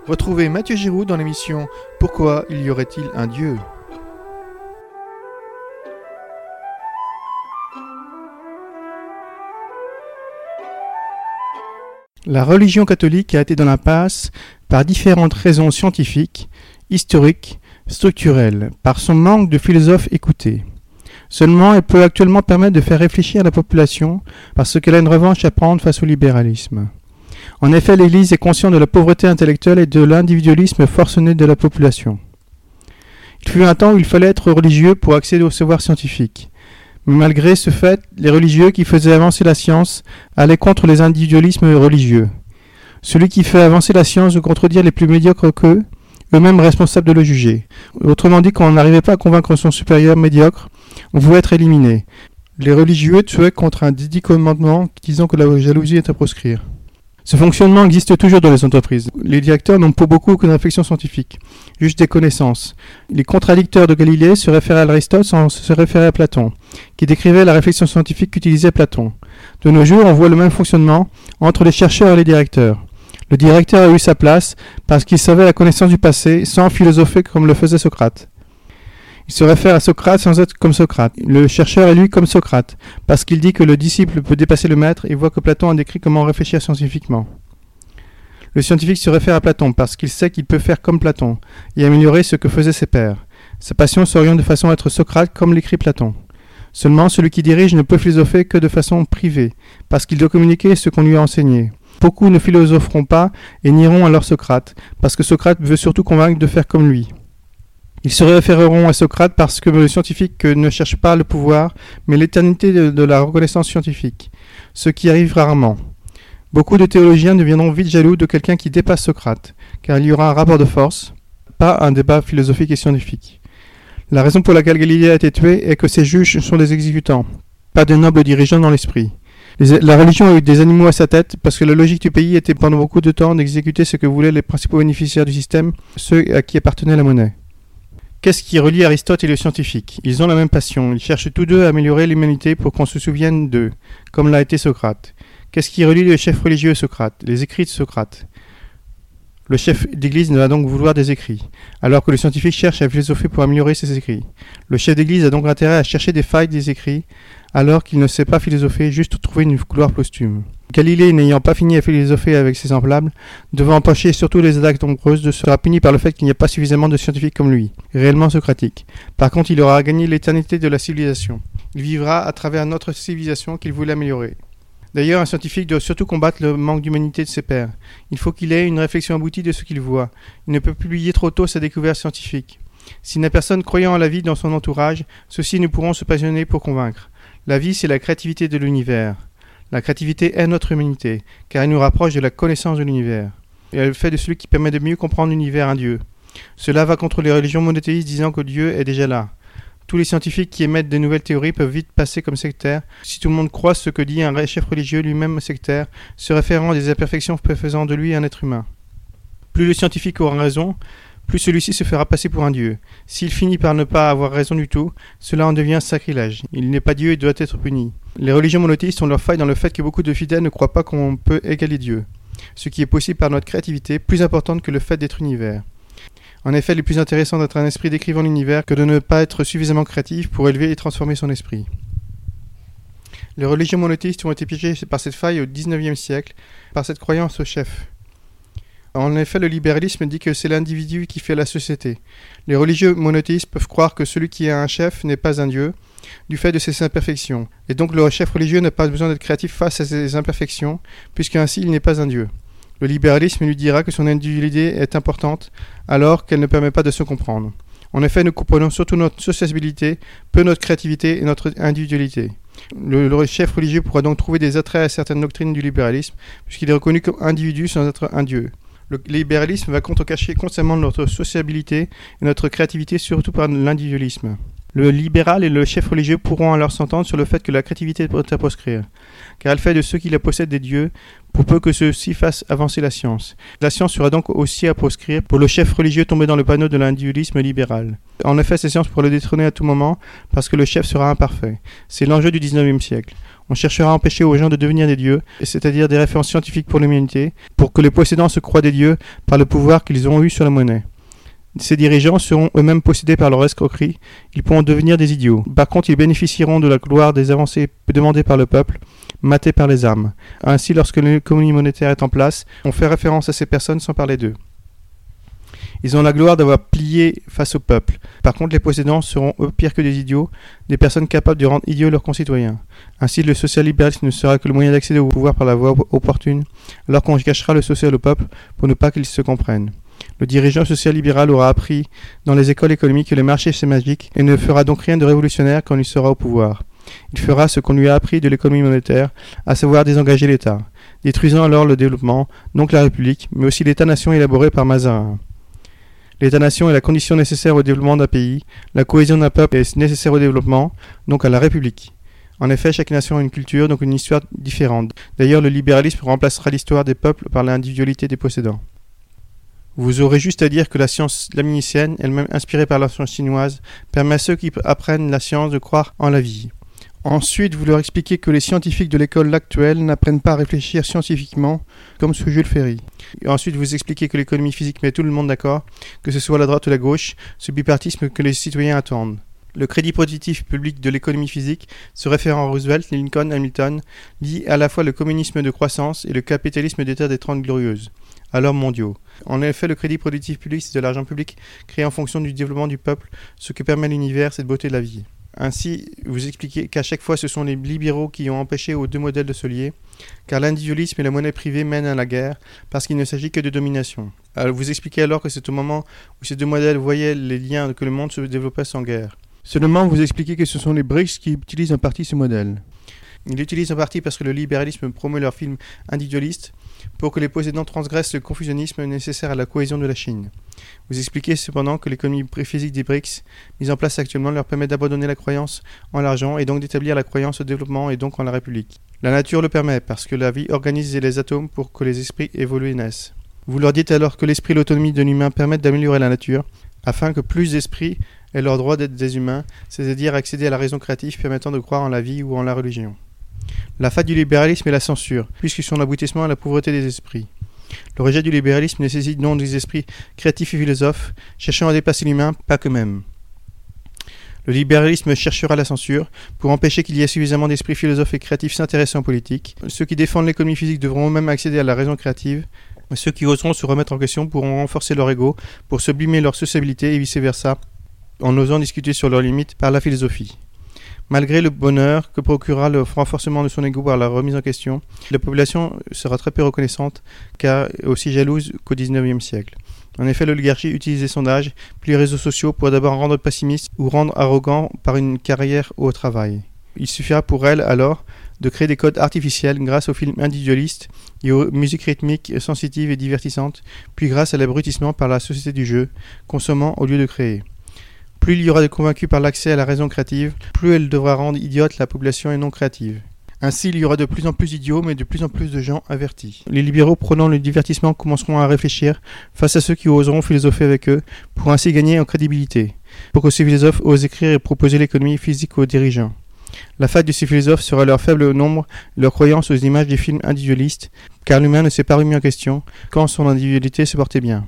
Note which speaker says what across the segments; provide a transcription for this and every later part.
Speaker 1: Retrouvez Mathieu Giroud dans l'émission « Pourquoi y aurait-il un Dieu ?» La religion catholique a été dans l'impasse par différentes raisons scientifiques, historiques, structurelles, par son manque de philosophes écoutés. Seulement, elle peut actuellement permettre de faire réfléchir la population parce qu'elle a une revanche à prendre face au libéralisme. En effet, l'Église est consciente de la pauvreté intellectuelle et de l'individualisme forcené de la population. Il fut un temps où il fallait être religieux pour accéder au savoir scientifique. Mais malgré ce fait, les religieux qui faisaient avancer la science allaient contre les individualismes religieux. Celui qui fait avancer la science veut contredire les plus médiocres qu'eux, eux-mêmes responsables de le juger. Autrement dit, quand on n'arrivait pas à convaincre son supérieur médiocre, on pouvait être éliminé. Les religieux tuaient contre un dit commandement disant que la jalousie est à proscrire. Ce fonctionnement existe toujours dans les entreprises. Les directeurs n'ont pour beaucoup aucune réflexion scientifique, juste des connaissances. Les contradicteurs de Galilée se référaient à Aristote sans se référer à Platon, qui décrivait la réflexion scientifique qu'utilisait Platon. De nos jours, on voit le même fonctionnement entre les chercheurs et les directeurs. Le directeur a eu sa place parce qu'il savait la connaissance du passé sans philosopher comme le faisait Socrate. Il se réfère à Socrate sans être comme Socrate. Le chercheur est lui comme Socrate, parce qu'il dit que le disciple peut dépasser le maître et voit que Platon a décrit comment réfléchir scientifiquement. Le scientifique se réfère à Platon parce qu'il sait qu'il peut faire comme Platon et améliorer ce que faisaient ses pairs. Sa passion s'oriente de façon à être Socrate comme l'écrit Platon. Seulement, celui qui dirige ne peut philosopher que de façon privée, parce qu'il doit communiquer ce qu'on lui a enseigné. Beaucoup ne philosopheront pas et nieront alors Socrate, parce que Socrate veut surtout convaincre de faire comme lui. Ils se référeront à Socrate parce que le scientifique ne cherche pas le pouvoir, mais l'éternité de la reconnaissance scientifique, ce qui arrive rarement. Beaucoup de théologiens deviendront vite jaloux de quelqu'un qui dépasse Socrate, car il y aura un rapport de force, pas un débat philosophique et scientifique. La raison pour laquelle Galilée a été tué est que ses juges sont des exécutants, pas de nobles dirigeants dans l'esprit. La religion a eu des animaux à sa tête parce que la logique du pays était pendant beaucoup de temps d'exécuter ce que voulaient les principaux bénéficiaires du système, ceux à qui appartenait la monnaie. Qu'est-ce qui relie Aristote et le scientifique ? Ils ont la même passion, ils cherchent tous deux à améliorer l'humanité pour qu'on se souvienne d'eux, comme l'a été Socrate. Qu'est-ce qui relie le chef religieux et Socrate ? Les écrits de Socrate. Le chef d'église va donc vouloir des écrits, alors que le scientifique cherche à philosopher pour améliorer ses écrits. Le chef d'église a donc intérêt à chercher des failles des écrits, alors qu'il ne sait pas philosopher, juste trouver une gloire posthume. Galilée, n'ayant pas fini à philosopher avec ses semblables, devant empocher surtout les attaques nombreuses, sera puni par le fait qu'il n'y a pas suffisamment de scientifiques comme lui, réellement socratiques. Par contre, il aura gagné l'éternité de la civilisation. Il vivra à travers notre civilisation qu'il voulait améliorer. D'ailleurs, un scientifique doit surtout combattre le manque d'humanité de ses pairs. Il faut qu'il ait une réflexion aboutie de ce qu'il voit. Il ne peut publier trop tôt sa découverte scientifique. S'il n'a personne croyant à la vie dans son entourage, ceux-ci ne pourront se passionner pour convaincre. La vie, c'est la créativité de l'univers. La créativité est notre humanité, car elle nous rapproche de la connaissance de l'univers. Et elle fait de celui qui permet de mieux comprendre l'univers un Dieu. Cela va contre les religions monothéistes disant que Dieu est déjà là. Tous les scientifiques qui émettent de nouvelles théories peuvent vite passer comme sectaires si tout le monde croit ce que dit un chef religieux lui-même sectaire, se référant à des imperfections faisant de lui un être humain. Plus le scientifique aura raison, plus celui-ci se fera passer pour un dieu. S'il finit par ne pas avoir raison du tout, cela en devient sacrilège. Il n'est pas Dieu et doit être puni. Les religions monothéistes ont leur faille dans le fait que beaucoup de fidèles ne croient pas qu'on peut égaler Dieu, ce qui est possible par notre créativité, plus importante que le fait d'être univers. En effet, il est plus intéressant d'être un esprit décrivant l'univers que de ne pas être suffisamment créatif pour élever et transformer son esprit. Les religions monothéistes ont été piégées par cette faille au XIXe siècle, par cette croyance au chef. En effet, le libéralisme dit que c'est l'individu qui fait la société. Les religieux monothéistes peuvent croire que celui qui est un chef n'est pas un dieu, du fait de ses imperfections. Et donc le chef religieux n'a pas besoin d'être créatif face à ses imperfections, puisqu'ainsi il n'est pas un dieu. Le libéralisme lui dira que son individualité est importante, alors qu'elle ne permet pas de se comprendre. En effet, nous comprenons surtout notre sociabilité, peu notre créativité et notre individualité. Le chef religieux pourra donc trouver des attraits à certaines doctrines du libéralisme, puisqu'il est reconnu comme individu sans être un dieu. Le libéralisme va contrecacher constamment notre sociabilité et notre créativité, surtout par l'individualisme. Le libéral et le chef religieux pourront alors s'entendre sur le fait que la créativité est à proscrire, car elle fait de ceux qui la possèdent des dieux, pour peu que ceux-ci fassent avancer la science. La science sera donc aussi à proscrire pour le chef religieux tombé dans le panneau de l'individualisme libéral. En effet, ces sciences pourraient le détrôner à tout moment, parce que le chef sera imparfait. C'est l'enjeu du XIXe siècle. On cherchera à empêcher aux gens de devenir des dieux, c'est-à-dire des références scientifiques pour l'humanité, pour que les possédants se croient des dieux par le pouvoir qu'ils ont eu sur la monnaie. Ces dirigeants seront eux-mêmes possédés par leur escroquerie, ils pourront devenir des idiots. Par contre, ils bénéficieront de la gloire des avancées demandées par le peuple, matées par les armes. Ainsi, lorsque l'économie monétaire est en place, on fait référence à ces personnes sans parler d'eux. Ils ont la gloire d'avoir plié face au peuple. Par contre, les possédants seront eux pires que des idiots, des personnes capables de rendre idiots leurs concitoyens. Ainsi, le social-libéralisme ne sera que le moyen d'accéder au pouvoir par la voie opportune, alors qu'on cachera le social au peuple pour ne pas qu'ils se comprennent. Le dirigeant social-libéral aura appris dans les écoles économiques que les marchés c'est magique et ne fera donc rien de révolutionnaire quand il sera au pouvoir. Il fera ce qu'on lui a appris de l'économie monétaire, à savoir désengager l'État, détruisant alors le développement, donc la République, mais aussi l'État-nation élaboré par Mazarin. L'État-nation est la condition nécessaire au développement d'un pays, la cohésion d'un peuple est nécessaire au développement, donc à la République. En effet, chaque nation a une culture, donc une histoire différente. D'ailleurs, le libéralisme remplacera l'histoire des peuples par l'individualité des possédants. Vous aurez juste à dire que la science laminicienne, elle-même inspirée par la science chinoise, permet à ceux qui apprennent la science de croire en la vie. Ensuite, vous leur expliquez que les scientifiques de l'école actuelle n'apprennent pas à réfléchir scientifiquement, comme sous Jules Ferry. Et ensuite, vous expliquez que l'économie physique met tout le monde d'accord, que ce soit la droite ou la gauche, ce bipartisme que les citoyens attendent. Le crédit productif public de l'économie physique, se référant à Roosevelt, Lincoln, Hamilton, lie à la fois le communisme de croissance et le capitalisme d'État des 30 glorieuses, alors mondiaux. En effet, le crédit productif public, c'est de l'argent public créé en fonction du développement du peuple, ce que permet l'univers, c'est de beauté de la vie. Ainsi, vous expliquez qu'à chaque fois, ce sont les libéraux qui ont empêché aux deux modèles de se lier, car l'individualisme et la monnaie privée mènent à la guerre, parce qu'il ne s'agit que de domination. Vous expliquez alors que c'est au moment où ces deux modèles voyaient les liens que le monde se développait sans guerre. Seulement, vous expliquez que ce sont les BRICS qui utilisent en partie ce modèle. Ils l'utilisent en partie parce que le libéralisme promeut leur film individualiste pour que les possédants transgressent le confusionnisme nécessaire à la cohésion de la Chine. Vous expliquez cependant que l'économie physique des BRICS, mise en place actuellement, leur permet d'abandonner la croyance en l'argent et donc d'établir la croyance au développement et donc en la République. La nature le permet parce que la vie organise les atomes pour que les esprits évoluent et naissent. Vous leur dites alors que l'esprit et l'autonomie de l'humain permettent d'améliorer la nature afin que plus d'esprits aient leur droit d'être des humains, c'est-à-dire accéder à la raison créative permettant de croire en la vie ou en la religion. La faille du libéralisme est la censure, puisque son aboutissement est la pauvreté des esprits. Le rejet du libéralisme nécessite donc des esprits créatifs et philosophes, cherchant à dépasser l'humain, pas qu'eux-mêmes. Le libéralisme cherchera la censure pour empêcher qu'il y ait suffisamment d'esprits philosophes et créatifs s'intéressant en politique. Ceux qui défendent l'économie physique devront eux-mêmes accéder à la raison créative. Ceux qui oseront se remettre en question pourront renforcer leur ego pour sublimer leur sociabilité et vice-versa, en osant discuter sur leurs limites par la philosophie. Malgré le bonheur que procurera le renforcement de son ego par la remise en question, la population sera très peu reconnaissante, car aussi jalouse qu'au XIXe siècle. En effet, l'oligarchie utilise les sondages, puis les réseaux sociaux pour d'abord rendre pessimiste ou rendre arrogant par une carrière au travail. Il suffira pour elle, alors, de créer des codes artificiels grâce aux films individualistes et aux musiques rythmiques sensitives et divertissantes, puis grâce à l'abrutissement par la société du jeu, consommant au lieu de créer. Plus il y aura de convaincus par l'accès à la raison créative, plus elle devra rendre idiote la population et non créative. Ainsi, il y aura de plus en plus d'idiots, mais de plus en plus de gens avertis. Les libéraux prônant le divertissement commenceront à réfléchir face à ceux qui oseront philosopher avec eux, pour ainsi gagner en crédibilité, pour que ces philosophes osent écrire et proposer l'économie physique aux dirigeants. La faille de ces philosophes sera leur faible nombre, leur croyance aux images des films individualistes, car l'humain ne s'est pas remis en question quand son individualité se portait bien.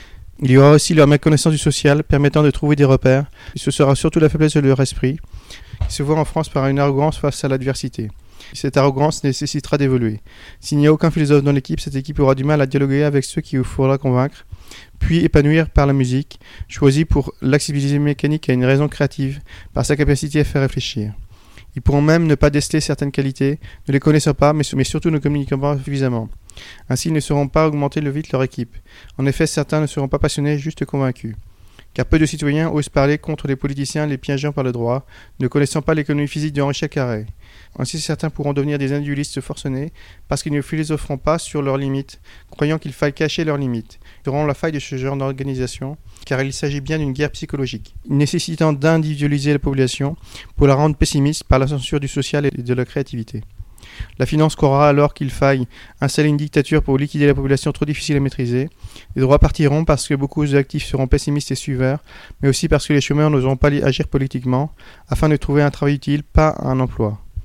Speaker 1: Il y aura aussi leur méconnaissance du social, permettant de trouver des repères, et ce sera surtout la faiblesse de leur esprit, qui se voit en France par une arrogance face à l'adversité. Cette arrogance nécessitera d'évoluer. S'il n'y a aucun philosophe dans l'équipe, cette équipe aura du mal à dialoguer avec ceux qu'il faudra convaincre, puis épanouir par la musique, choisie pour l'accessibilité mécanique à une raison créative, par sa capacité à faire réfléchir. Ils pourront même ne pas déceler certaines qualités, ne les connaissant pas, mais surtout ne communiquant pas suffisamment. Ainsi, ils ne sauront pas augmenter le vite leur équipe. En effet, certains ne seront pas passionnés, juste convaincus. Car peu de citoyens osent parler contre les politiciens les piégeant par le droit, ne connaissant pas l'économie physique de Henri Carré. Ainsi, certains pourront devenir des individualistes forcenés, parce qu'ils ne philosopheront pas sur leurs limites, croyant qu'il faille cacher leurs limites. Ils auront la faille de ce genre d'organisation, car il s'agit bien d'une guerre psychologique, nécessitant d'individualiser la population pour la rendre pessimiste par la censure du social et de la créativité. La finance croira alors qu'il faille installer une dictature pour liquider la population trop difficile à maîtriser. Les droits partiront parce que beaucoup d'actifs seront pessimistes et suiveurs, mais aussi parce que les chômeurs n'oseront pas agir politiquement, afin de trouver un travail utile, pas un emploi.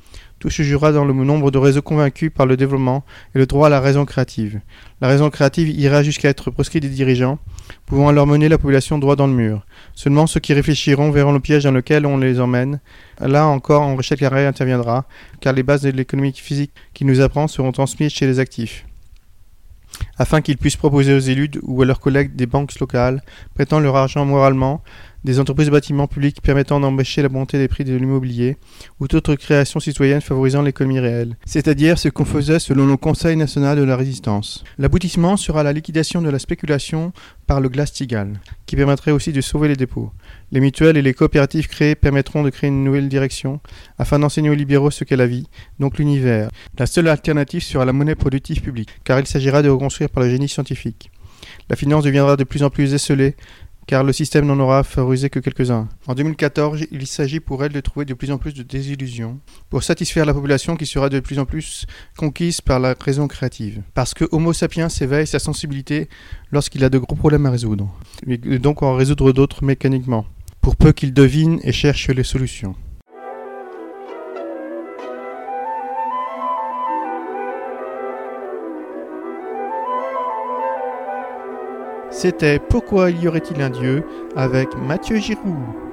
Speaker 1: Tout se jouera dans le nombre de réseaux convaincus par le développement et le droit à la raison créative. La raison créative ira jusqu'à être proscrite des dirigeants, pouvant alors mener la population droit dans le mur. Seulement ceux qui réfléchiront verront le piège dans lequel on les emmène. Là encore, Henri Carré interviendra, car les bases de l'économie physique qu'il nous apprend seront transmises chez les actifs, afin qu'ils puissent proposer aux élus ou à leurs collègues des banques locales, prêtant leur argent moralement, des entreprises de bâtiments publics permettant d'empêcher la montée des prix de l'immobilier, ou toute création citoyenne favorisant l'économie réelle, c'est-à-dire ce qu'on faisait selon le Conseil national de la résistance. L'aboutissement sera la liquidation de la spéculation par le Glass-Steagall, qui permettrait aussi de sauver les dépôts. Les mutuelles et les coopératives créées permettront de créer une nouvelle direction, afin d'enseigner aux libéraux ce qu'est la vie, donc l'univers. La seule alternative sera la monnaie productive publique, car il s'agira de reconstruire par le génie scientifique. La finance deviendra de plus en plus esselée, car le système n'en aura favorisé que quelques-uns. En 2014, il s'agit pour elle de trouver de plus en plus de désillusions pour satisfaire la population qui sera de plus en plus conquise par la raison créative. Parce que Homo sapiens éveille sa sensibilité lorsqu'il a de gros problèmes à résoudre, et donc en résoudre d'autres mécaniquement, pour peu qu'il devine et cherche les solutions. C'était Pourquoi y aurait-il un Dieu avec Mathieu Giroux.